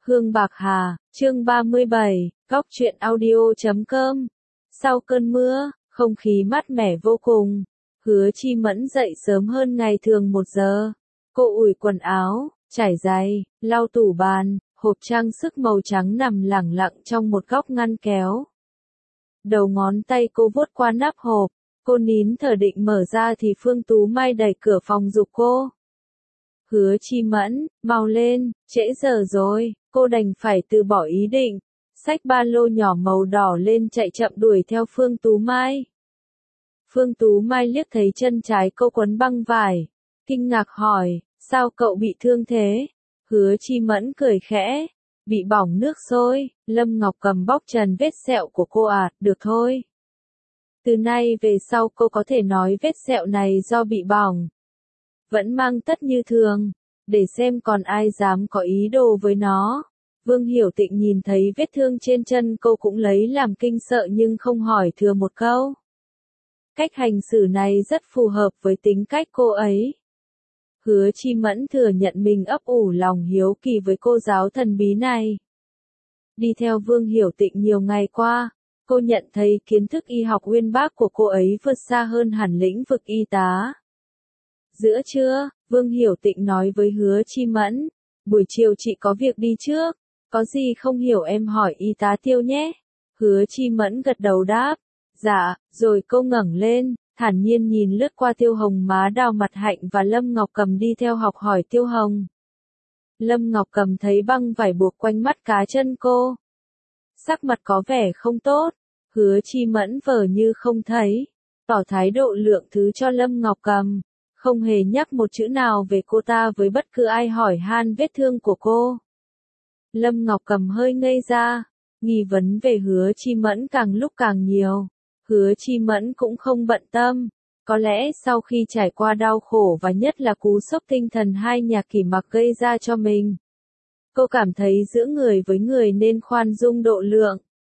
Hương Bạc Hà, chương 37, góc truyện audio.com. Sau cơn mưa, không khí mát mẻ vô cùng. Hứa Chi Mẫn dậy sớm hơn ngày thường 1 giờ. Cô ủi quần áo, trải giày, lau tủ bàn, hộp trang sức màu trắng nằm lẳng lặng trong một góc ngăn kéo. Đầu ngón tay cô vuốt qua nắp hộp, cô nín thở định mở ra thì Phương Tú Mai đẩy cửa phòng giục cô. Hứa Chi Mẫn, mau lên, trễ giờ rồi, cô đành phải từ bỏ ý định, xách ba lô nhỏ màu đỏ lên chạy chậm đuổi theo Phương Tú Mai. Phương Tú Mai liếc thấy chân trái cô quấn băng vải, kinh ngạc hỏi, sao cậu bị thương thế? Hứa Chi Mẫn cười khẽ, bị bỏng nước sôi. Lâm Ngọc Cầm bóc trần vết sẹo của cô à, được thôi. Từ nay về sau cô có thể nói vết sẹo này do bị bỏng. Vẫn mang tất như thường, để xem còn ai dám có ý đồ với nó. Vương Hiểu Tịnh nhìn thấy vết thương trên chân cô cũng lấy làm kinh sợ nhưng không hỏi thừa một câu. Cách hành xử này rất phù hợp với tính cách cô ấy. Hứa Chi Mẫn thừa nhận mình ấp ủ lòng hiếu kỳ với cô giáo thần bí này. Đi theo Vương Hiểu Tịnh nhiều ngày qua, cô nhận thấy kiến thức y học uyên bác của cô ấy vượt xa hơn hẳn lĩnh vực y tá. Giữa trưa, Vương Hiểu Tịnh nói với Hứa Chi Mẫn, buổi chiều chị có việc đi trước, có gì không hiểu em hỏi y tá Tiêu nhé. Hứa Chi Mẫn gật đầu đáp, dạ, rồi cô ngẩng lên, thản nhiên nhìn lướt qua Tiêu Hồng má đào mặt Hạnh và Lâm Ngọc Cầm đi theo học hỏi Tiêu Hồng. Lâm Ngọc Cầm thấy băng vải buộc quanh mắt cá chân cô. Sắc mặt có vẻ không tốt, Hứa Chi Mẫn vờ như không thấy, tỏ thái độ lượng thứ cho Lâm Ngọc Cầm. Không hề nhắc một chữ nào về cô ta với bất cứ ai hỏi han vết thương của cô. Lâm Ngọc Cầm hơi ngây ra, nghi vấn về Hứa Chi Mẫn càng lúc càng nhiều. Hứa Chi Mẫn cũng không bận tâm, có lẽ sau khi trải qua đau khổ và nhất là cú sốc tinh thần hai nhà Kỷ Mặc gây ra cho mình. Cô cảm thấy giữa người với người nên khoan dung độ lượng.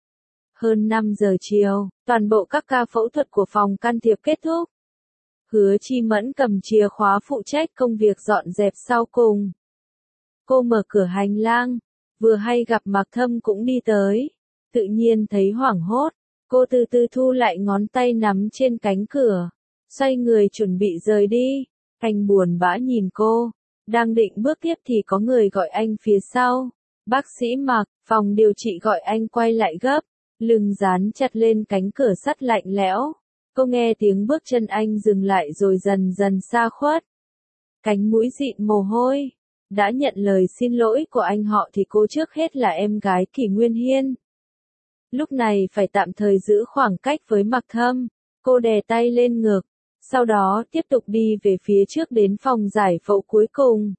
Hơn 5 giờ chiều, toàn bộ các ca phẫu thuật của phòng can thiệp kết thúc. Hứa Chi Mẫn cầm chìa khóa phụ trách công việc dọn dẹp sau cùng. Cô mở cửa hành lang, vừa hay gặp Mạc Thâm cũng đi tới. Tự nhiên thấy hoảng hốt, cô từ từ thu lại ngón tay nắm trên cánh cửa, xoay người chuẩn bị rời đi. Anh buồn bã nhìn cô, đang định bước tiếp thì có người gọi anh phía sau. Bác sĩ Mạc, phòng điều trị gọi anh quay lại gấp, lưng dán chặt lên cánh cửa sắt lạnh lẽo. Cô nghe tiếng bước chân anh dừng lại rồi dần dần xa khuất. Cánh mũi dịn mồ hôi. Đã nhận lời xin lỗi của anh họ thì cô trước hết là em gái Kỷ Nguyên Hiên. Lúc này phải tạm thời giữ khoảng cách với Mạc Thâm. Cô đè tay lên ngực, sau đó tiếp tục đi về phía trước đến phòng giải phẫu cuối cùng.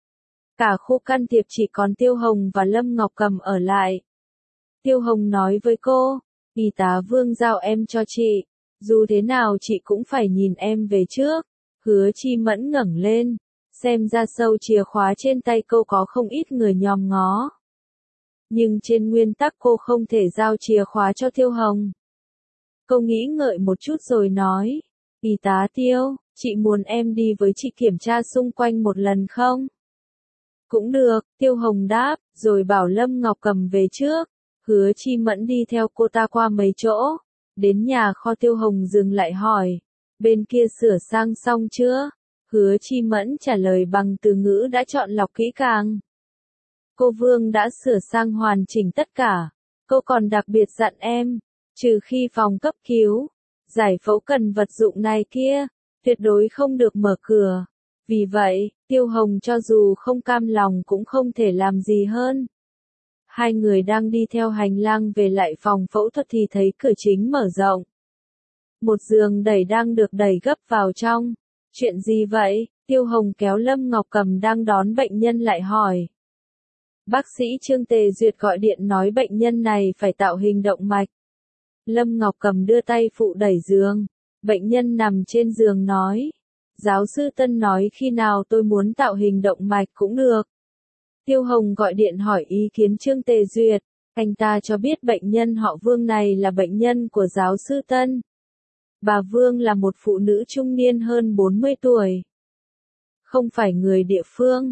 Cả khu can thiệp chỉ còn Tiêu Hồng và Lâm Ngọc Cầm ở lại. Tiêu Hồng nói với cô, y tá Vương giao em cho chị. Dù thế nào chị cũng phải nhìn em về trước. Hứa Chi Mẫn ngẩng lên, xem ra sâu chìa khóa trên tay cô có không ít người nhòm ngó. Nhưng trên nguyên tắc cô không thể giao chìa khóa cho Tiêu Hồng. Cô nghĩ ngợi một chút rồi nói, y tá Tiêu, chị muốn em đi với chị kiểm tra xung quanh một lần không? Cũng được, Tiêu Hồng đáp, rồi bảo Lâm Ngọc Cầm về trước. Hứa Chi Mẫn đi theo cô ta qua mấy chỗ. Đến nhà kho Tiêu Hồng dừng lại hỏi, bên kia sửa sang xong chưa? Hứa Chi Mẫn trả lời bằng từ ngữ đã chọn lọc kỹ càng. Cô Vương đã sửa sang hoàn chỉnh tất cả. Cô còn đặc biệt dặn em, trừ khi phòng cấp cứu, giải phẫu cần vật dụng này kia, tuyệt đối không được mở cửa. Vì vậy, Tiêu Hồng cho dù không cam lòng cũng không thể làm gì hơn. Hai người đang đi theo hành lang về lại phòng phẫu thuật thì thấy cửa chính mở rộng. Một giường đẩy đang được đẩy gấp vào trong. Chuyện gì vậy? Tiêu Hồng kéo Lâm Ngọc Cầm đang đón bệnh nhân lại hỏi. Bác sĩ Trương Tề Duyệt gọi điện nói bệnh nhân này phải tạo hình động mạch. Lâm Ngọc Cầm đưa tay phụ đẩy giường. Bệnh nhân nằm trên giường nói. Giáo sư Tân nói khi nào tôi muốn tạo hình động mạch cũng được. Tiêu Hồng gọi điện hỏi ý kiến Trương Tề Duyệt. Anh ta cho biết bệnh nhân họ Vương này là bệnh nhân của giáo sư Tân. Bà Vương là một phụ nữ trung niên hơn 40 tuổi. Không phải người địa phương,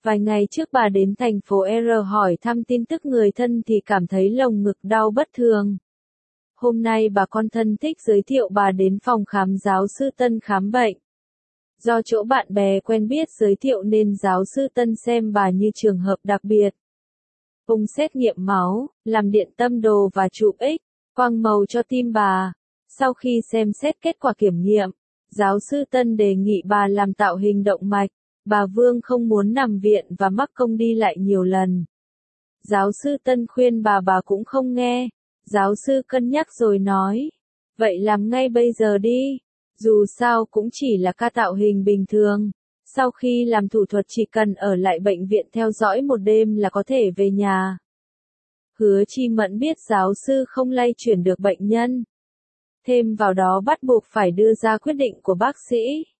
Vài ngày trước bà đến thành phố R hỏi thăm tin tức người thân thì cảm thấy lồng ngực đau bất thường. Hôm nay bà con thân thích giới thiệu bà đến phòng khám giáo sư Tân khám bệnh. Do chỗ bạn bè quen biết giới thiệu nên giáo sư Tân xem bà như trường hợp đặc biệt. Ông xét nghiệm máu, làm điện tâm đồ và chụp X, quang màu cho tim bà. Sau khi xem xét kết quả kiểm nghiệm, giáo sư Tân đề nghị bà làm tạo hình động mạch. Bà Vương không muốn nằm viện và mắc công đi lại nhiều lần. Giáo sư Tân khuyên bà cũng không nghe. Giáo sư cân nhắc rồi nói, vậy làm ngay bây giờ đi. Dù sao cũng chỉ là ca tạo hình bình thường. Sau khi làm thủ thuật chỉ cần ở lại bệnh viện theo dõi một đêm là có thể về nhà. Hứa Chi Mẫn biết giáo sư không lay chuyển được bệnh nhân. Thêm vào đó bắt buộc phải đưa ra quyết định của bác sĩ.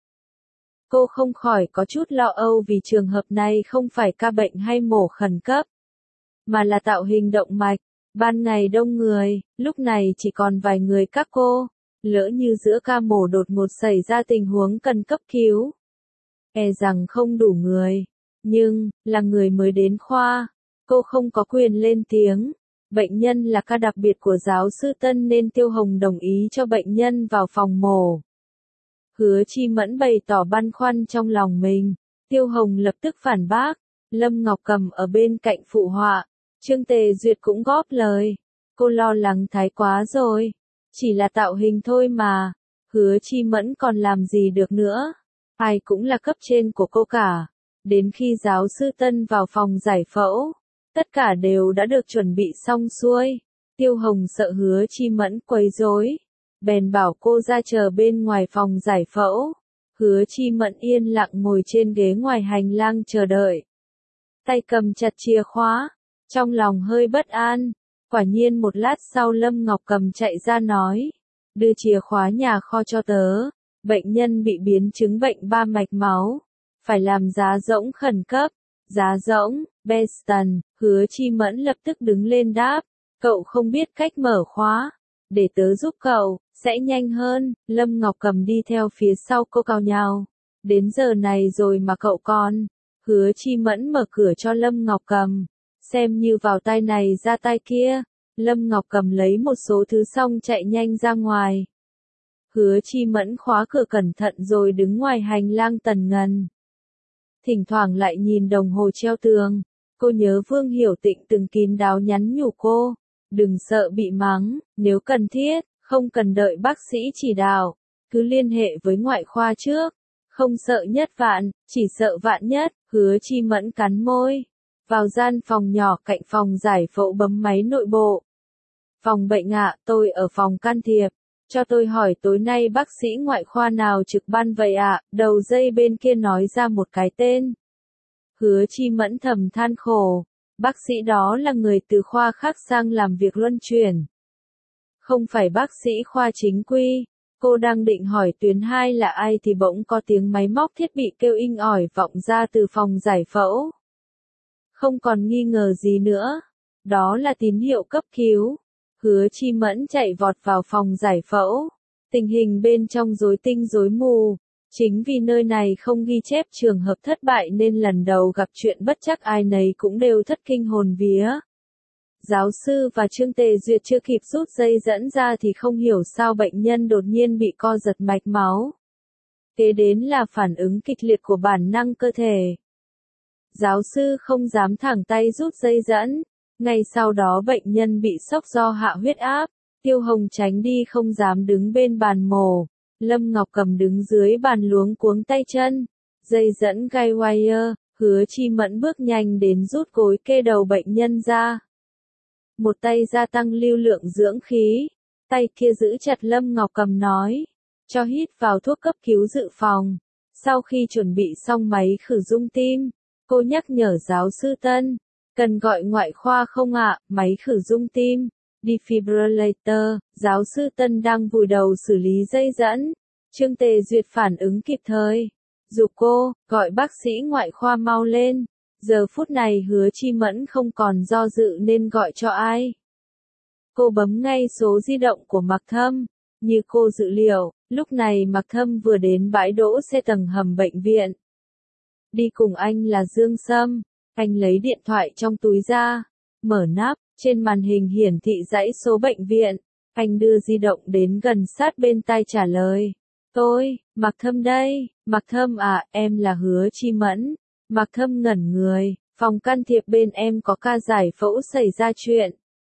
Cô không khỏi có chút lo âu vì trường hợp này không phải ca bệnh hay mổ khẩn cấp, mà là tạo hình động mạch. Ban ngày đông người, lúc này chỉ còn vài người các cô. Lỡ như giữa ca mổ đột ngột xảy ra tình huống cần cấp cứu, e rằng không đủ người. Nhưng, là người mới đến khoa, cô không có quyền lên tiếng. Bệnh nhân là ca đặc biệt của giáo sư Tân nên Tiêu Hồng đồng ý cho bệnh nhân vào phòng mổ. Hứa Chi Mẫn bày tỏ băn khoăn trong lòng mình. Tiêu Hồng lập tức phản bác. Lâm Ngọc Cầm ở bên cạnh phụ họa. Trương Tề Duyệt cũng góp lời. Cô lo lắng thái quá rồi. Chỉ là tạo hình thôi mà. Hứa Chi Mẫn còn làm gì được nữa. Ai cũng là cấp trên của cô cả. Đến khi giáo sư Tân vào phòng giải phẫu, tất cả đều đã được chuẩn bị xong xuôi. Tiêu Hồng sợ Hứa Chi Mẫn quấy rối, bèn bảo cô ra chờ bên ngoài phòng giải phẫu. Hứa Chi Mẫn yên lặng ngồi trên ghế ngoài hành lang chờ đợi. Tay cầm chặt chìa khóa, trong lòng hơi bất an. Quả nhiên một lát sau Lâm Ngọc Cầm chạy ra nói, đưa chìa khóa nhà kho cho tớ. Bệnh nhân bị biến chứng bệnh ba mạch máu, phải làm giá rỗng khẩn cấp. Giá rỗng, Beston. Hứa Chi Mẫn lập tức đứng lên đáp, cậu không biết cách mở khóa, để tớ giúp cậu, sẽ nhanh hơn. Lâm Ngọc Cầm đi theo phía sau cô cào nhào, đến giờ này rồi mà cậu còn. Hứa Chi Mẫn mở cửa cho Lâm Ngọc Cầm, xem như vào tay này ra tay kia. Lâm Ngọc Cầm lấy một số thứ xong chạy nhanh ra ngoài. Hứa Chi Mẫn khóa cửa cẩn thận rồi đứng ngoài hành lang tần ngần. Thỉnh thoảng lại nhìn đồng hồ treo tường. Cô nhớ Vương Hiểu Tịnh từng kín đáo nhắn nhủ cô, đừng sợ bị mắng, nếu cần thiết, không cần đợi bác sĩ chỉ đạo, cứ liên hệ với ngoại khoa trước. Không sợ nhất vạn, chỉ sợ vạn nhất. Hứa Chi Mẫn cắn môi, vào gian phòng nhỏ cạnh phòng giải phẫu bấm máy nội bộ. Phòng bệnh ạ, tôi ở phòng can thiệp. Cho tôi hỏi tối nay bác sĩ ngoại khoa nào trực ban vậy ạ? Đầu dây bên kia nói ra một cái tên. Hứa Chi Mẫn thầm than khổ. Bác sĩ đó là người từ khoa khác sang làm việc luân chuyển. Không phải bác sĩ khoa chính quy. Cô đang định hỏi tuyến 2 là ai thì bỗng có tiếng máy móc thiết bị kêu inh ỏi vọng ra từ phòng giải phẫu. Không còn nghi ngờ gì nữa. Đó là tín hiệu cấp cứu. Hứa Chi Mẫn chạy vọt vào phòng giải phẫu. Tình hình bên trong rối tinh rối mù. Chính vì nơi này không ghi chép trường hợp thất bại nên lần đầu gặp chuyện bất trắc ai nấy cũng đều thất kinh hồn vía. Giáo sư và Trương Tề Duyệt chưa kịp rút dây dẫn ra thì không hiểu sao bệnh nhân đột nhiên bị co giật mạch máu. Kế đến là phản ứng kịch liệt của bản năng cơ thể. Giáo sư không dám thẳng tay rút dây dẫn. Ngay sau đó bệnh nhân bị sốc do hạ huyết áp. Tiêu Hồng tránh đi không dám đứng bên bàn mổ. Lâm Ngọc Cầm đứng dưới bàn luống cuống tay chân. Dây dẫn guide wire. Hứa Chi Mẫn bước nhanh đến rút gối kê đầu bệnh nhân ra. Một tay gia tăng lưu lượng dưỡng khí. Tay kia giữ chặt Lâm Ngọc Cầm nói. Cho hít vào thuốc cấp cứu dự phòng. Sau khi chuẩn bị xong máy khử rung tim, cô nhắc nhở giáo sư Tân. Cần gọi ngoại khoa không ạ? Máy khử rung tim, defibrillator. Giáo sư Tân đang vùi đầu xử lý dây dẫn. Trương Tề Duyệt phản ứng kịp thời, giục cô, gọi bác sĩ ngoại khoa mau lên. Giờ phút này Hứa Chi Mẫn không còn do dự nên gọi cho ai. Cô bấm ngay số di động của Mạc Thâm. Như cô dự liệu, lúc này Mạc Thâm vừa đến bãi đỗ xe tầng hầm bệnh viện. Đi cùng anh là Dương Sâm. Anh lấy điện thoại trong túi ra, mở nắp, trên màn hình hiển thị dãy số bệnh viện. Anh đưa di động đến gần sát bên tai trả lời. Tôi, Mạc Thâm đây. Mạc Thâm à, em là Hứa Chi Mẫn. Mạc Thâm ngẩn người, phòng can thiệp bên em có ca giải phẫu xảy ra chuyện.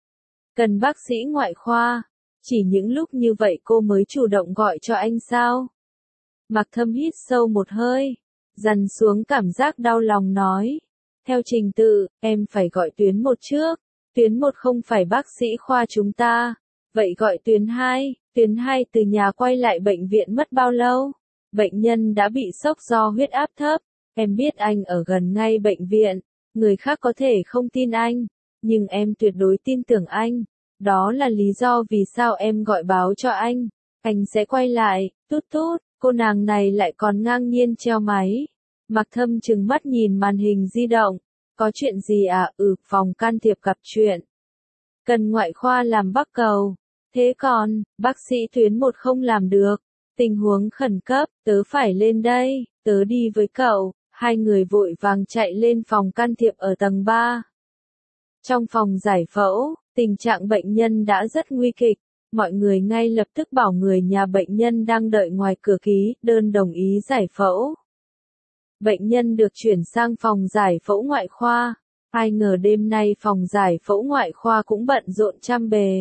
Cần bác sĩ ngoại khoa. Chỉ những lúc như vậy cô mới chủ động gọi cho anh sao? Mạc Thâm hít sâu một hơi, dằn xuống cảm giác đau lòng nói. Theo trình tự, em phải gọi tuyến 1 trước. Tuyến 1 không phải bác sĩ khoa chúng ta. Vậy gọi tuyến 2. Tuyến 2 từ nhà quay lại bệnh viện mất bao lâu? Bệnh nhân đã bị sốc do huyết áp thấp. Em biết anh ở gần ngay bệnh viện. Người khác có thể không tin anh, nhưng em tuyệt đối tin tưởng anh. Đó là lý do vì sao em gọi báo cho anh. Anh sẽ quay lại. Tút tút, cô nàng này lại còn ngang nhiên treo máy. Mạc Thâm trừng mắt nhìn màn hình di động. Có chuyện gì à? Phòng can thiệp gặp chuyện. Cần ngoại khoa làm bắc cầu. Thế còn, bác sĩ tuyến 1 không làm được. Tình huống khẩn cấp, tớ phải lên đây, tớ đi với cậu. Hai người vội vàng chạy lên phòng can thiệp ở tầng 3. Trong phòng giải phẫu, tình trạng bệnh nhân đã rất nguy kịch. Mọi người ngay lập tức bảo người nhà bệnh nhân đang đợi ngoài cửa ký đơn đồng ý giải phẫu. Bệnh nhân được chuyển sang phòng giải phẫu ngoại khoa. Ai ngờ đêm nay phòng giải phẫu ngoại khoa cũng bận rộn trăm bề.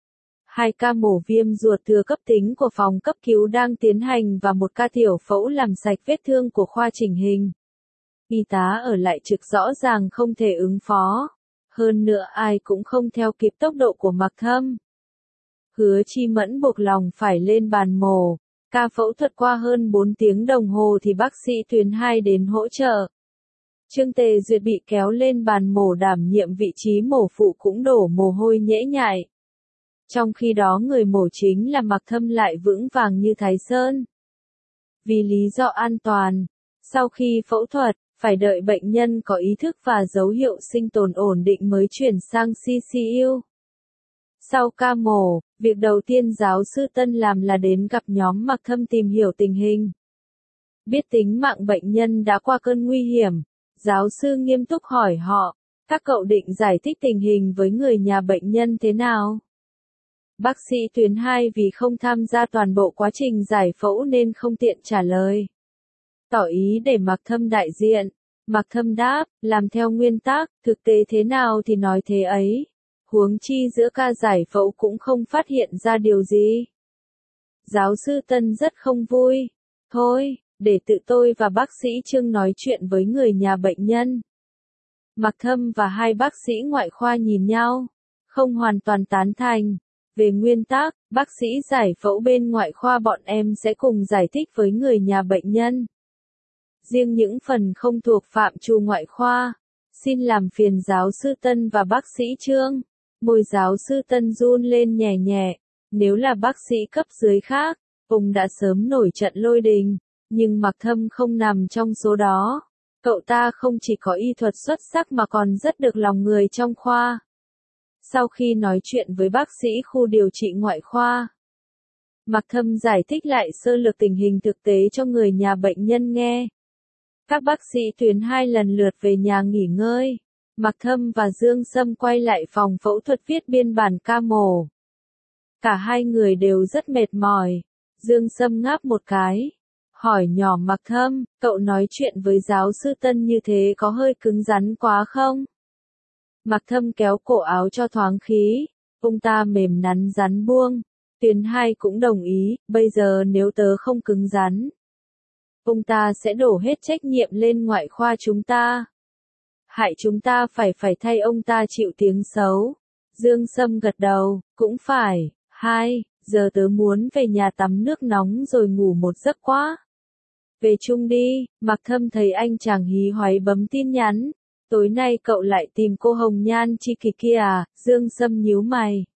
2 ca mổ viêm ruột thừa cấp tính của phòng cấp cứu đang tiến hành và 1 ca tiểu phẫu làm sạch vết thương của khoa chỉnh hình. Y tá ở lại trực rõ ràng không thể ứng phó. Hơn nữa ai cũng không theo kịp tốc độ của Mạc Thâm. Hứa Chi Mẫn buộc lòng phải lên bàn mổ. Ca phẫu thuật qua hơn 4 tiếng đồng hồ thì bác sĩ tuyến 2 đến hỗ trợ. Trương Tề Duyệt bị kéo lên bàn mổ đảm nhiệm vị trí mổ phụ cũng đổ mồ hôi nhễ nhại. Trong khi đó người mổ chính là Mạc Thâm lại vững vàng như Thái Sơn. Vì lý do an toàn, sau khi phẫu thuật, phải đợi bệnh nhân có ý thức và dấu hiệu sinh tồn ổn định mới chuyển sang CCU. Sau ca mổ, việc đầu tiên giáo sư Tân làm là đến gặp nhóm Mạc Thâm tìm hiểu tình hình. Biết tính mạng bệnh nhân đã qua cơn nguy hiểm, giáo sư nghiêm túc hỏi họ, các cậu định giải thích tình hình với người nhà bệnh nhân thế nào? Bác sĩ tuyến 2 vì không tham gia toàn bộ quá trình giải phẫu nên không tiện trả lời. Tỏ ý để Mạc Thâm đại diện. Mạc Thâm đáp, làm theo nguyên tắc, thực tế thế nào thì nói thế ấy. Huống chi giữa ca giải phẫu cũng không phát hiện ra điều gì. Giáo sư Tân rất không vui. Thôi, để tự tôi và bác sĩ Trương nói chuyện với người nhà bệnh nhân. Mạc Thâm và 2 bác sĩ ngoại khoa nhìn nhau, không hoàn toàn tán thành. Về nguyên tắc, bác sĩ giải phẫu bên ngoại khoa bọn em sẽ cùng giải thích với người nhà bệnh nhân. Riêng những phần không thuộc phạm trù ngoại khoa, xin làm phiền giáo sư Tân và bác sĩ Trương. Môi giáo sư Tân run lên nhẹ nhẹ, nếu là bác sĩ cấp dưới khác, ông đã sớm nổi trận lôi đình, nhưng Mạc Thâm không nằm trong số đó. Cậu ta không chỉ có y thuật xuất sắc mà còn rất được lòng người trong khoa. Sau khi nói chuyện với bác sĩ khu điều trị ngoại khoa, Mạc Thâm giải thích lại sơ lược tình hình thực tế cho người nhà bệnh nhân nghe. Các bác sĩ tuyến 2 lần lượt về nhà nghỉ ngơi. Mạc Thâm và Dương Sâm quay lại phòng phẫu thuật viết biên bản ca mổ. Cả hai người đều rất mệt mỏi. Dương Sâm ngáp một cái, hỏi nhỏ Mạc Thâm, cậu nói chuyện với giáo sư Tân như thế có hơi cứng rắn quá không? Mạc Thâm kéo cổ áo cho thoáng khí, ông ta mềm nắn rắn buông. Tuyến 2 cũng đồng ý, bây giờ nếu tớ không cứng rắn, ông ta sẽ đổ hết trách nhiệm lên ngoại khoa chúng ta. Hại chúng ta phải thay ông ta chịu tiếng xấu. Dương Sâm gật đầu, cũng phải. 2, giờ tớ muốn về nhà tắm nước nóng rồi ngủ một giấc quá. Về chung đi. Mạc Thâm thấy anh chàng hí hoáy bấm tin nhắn. Tối nay cậu lại tìm cô Hồng Nhan Chi Kỳ kia à? Dương Sâm nhíu mày.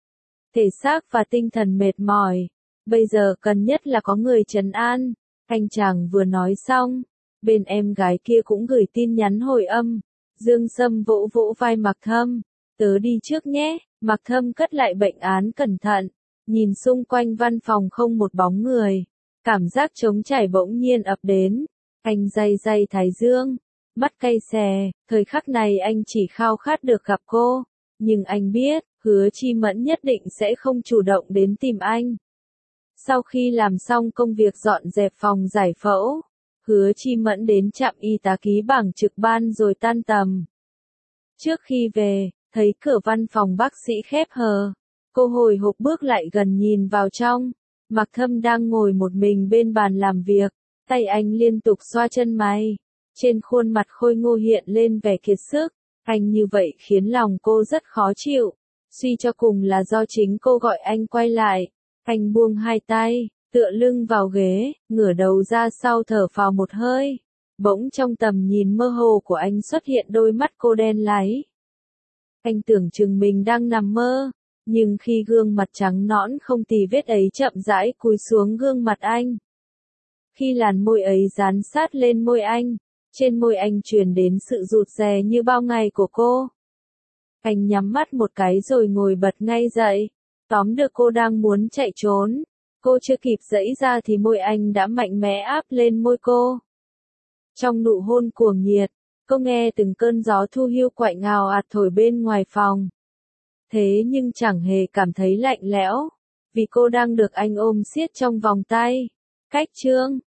Thể xác và tinh thần mệt mỏi. Bây giờ cần nhất là có người trấn an. Anh chàng vừa nói xong, bên em gái kia cũng gửi tin nhắn hồi âm. Dương Sâm vỗ vỗ vai Mạc Thâm. Tớ đi trước nhé. Mạc Thâm cất lại bệnh án cẩn thận. Nhìn xung quanh văn phòng không một bóng người. Cảm giác trống trải bỗng nhiên ập đến. Anh day day thái dương, mắt cay xè, thời khắc này anh chỉ khao khát được gặp cô, nhưng anh biết, Hứa Chi Mẫn nhất định sẽ không chủ động đến tìm anh. Sau khi làm xong công việc dọn dẹp phòng giải phẫu, Hứa Chi Mẫn đến trạm y tá ký bảng trực ban rồi tan tầm. Trước khi về, thấy cửa văn phòng bác sĩ khép hờ, cô hồi hộp bước lại gần nhìn vào trong. Mạc Thâm đang ngồi một mình bên bàn làm việc, tay anh liên tục xoa chân mày. Trên khuôn mặt khôi ngô hiện lên vẻ kiệt sức, anh như vậy khiến lòng cô rất khó chịu. Suy cho cùng là do chính cô gọi anh quay lại. Anh buông hai tay, tựa lưng vào ghế, ngửa đầu ra sau thở phào một hơi. Bỗng trong tầm nhìn mơ hồ của anh xuất hiện đôi mắt cô đen láy. Anh tưởng chừng mình đang nằm mơ, nhưng khi gương mặt trắng nõn không tì vết ấy chậm rãi cúi xuống gương mặt anh. Khi làn môi ấy dán sát lên môi anh, trên môi anh truyền đến sự rụt rè như bao ngày của cô. Anh nhắm mắt một cái rồi ngồi bật ngay dậy, tóm được cô đang muốn chạy trốn. Cô chưa kịp giãy ra thì môi anh đã mạnh mẽ áp lên môi cô. Trong nụ hôn cuồng nhiệt, cô nghe từng cơn gió thu hiu quạnh ào ạt thổi bên ngoài phòng. Thế nhưng chẳng hề cảm thấy lạnh lẽo, vì cô đang được anh ôm siết trong vòng tay. Cách chương